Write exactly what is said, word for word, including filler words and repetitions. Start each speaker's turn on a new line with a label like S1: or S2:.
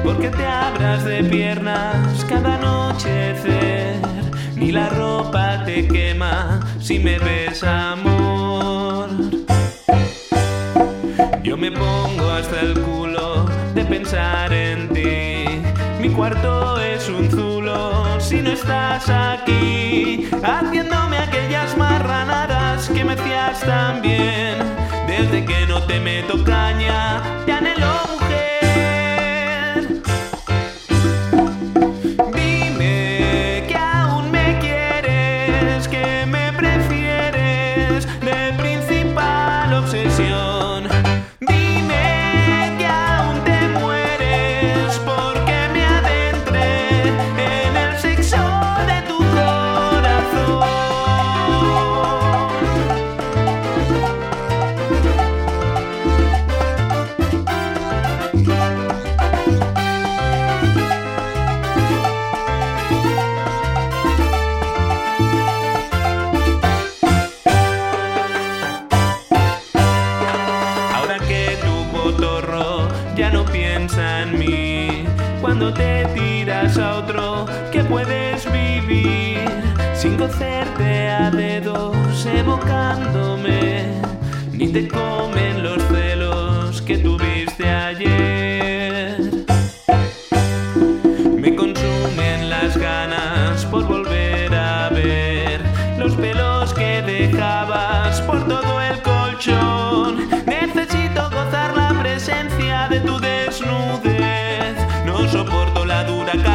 S1: porque te abras de piernas cada anochecer, ni la ropa te quema si me ves, amor. Yo me pongo hasta el culo de pensar en ti, mi cuarto es un zulo si no estás aquí, haciéndome aquellas marranadas que me hacías tan bien. Desde que no te meto caña, te anhelo, mujer. Dime que aún me quieres, que me prefieres de principal obsesión. Dime que aún te mueres porque me adentré en el sexo de tu corazón. Ya no piensa en mí, cuando te tiras a otro que puedes vivir sin cocerte a dedos evocándome, ni te comen los celos que tuviste ayer. Me consumen las ganas por volver a ver los pelos que dejabas por todo el colchón. Necesito gozar la presencia de tu desnudez, no soporto la dura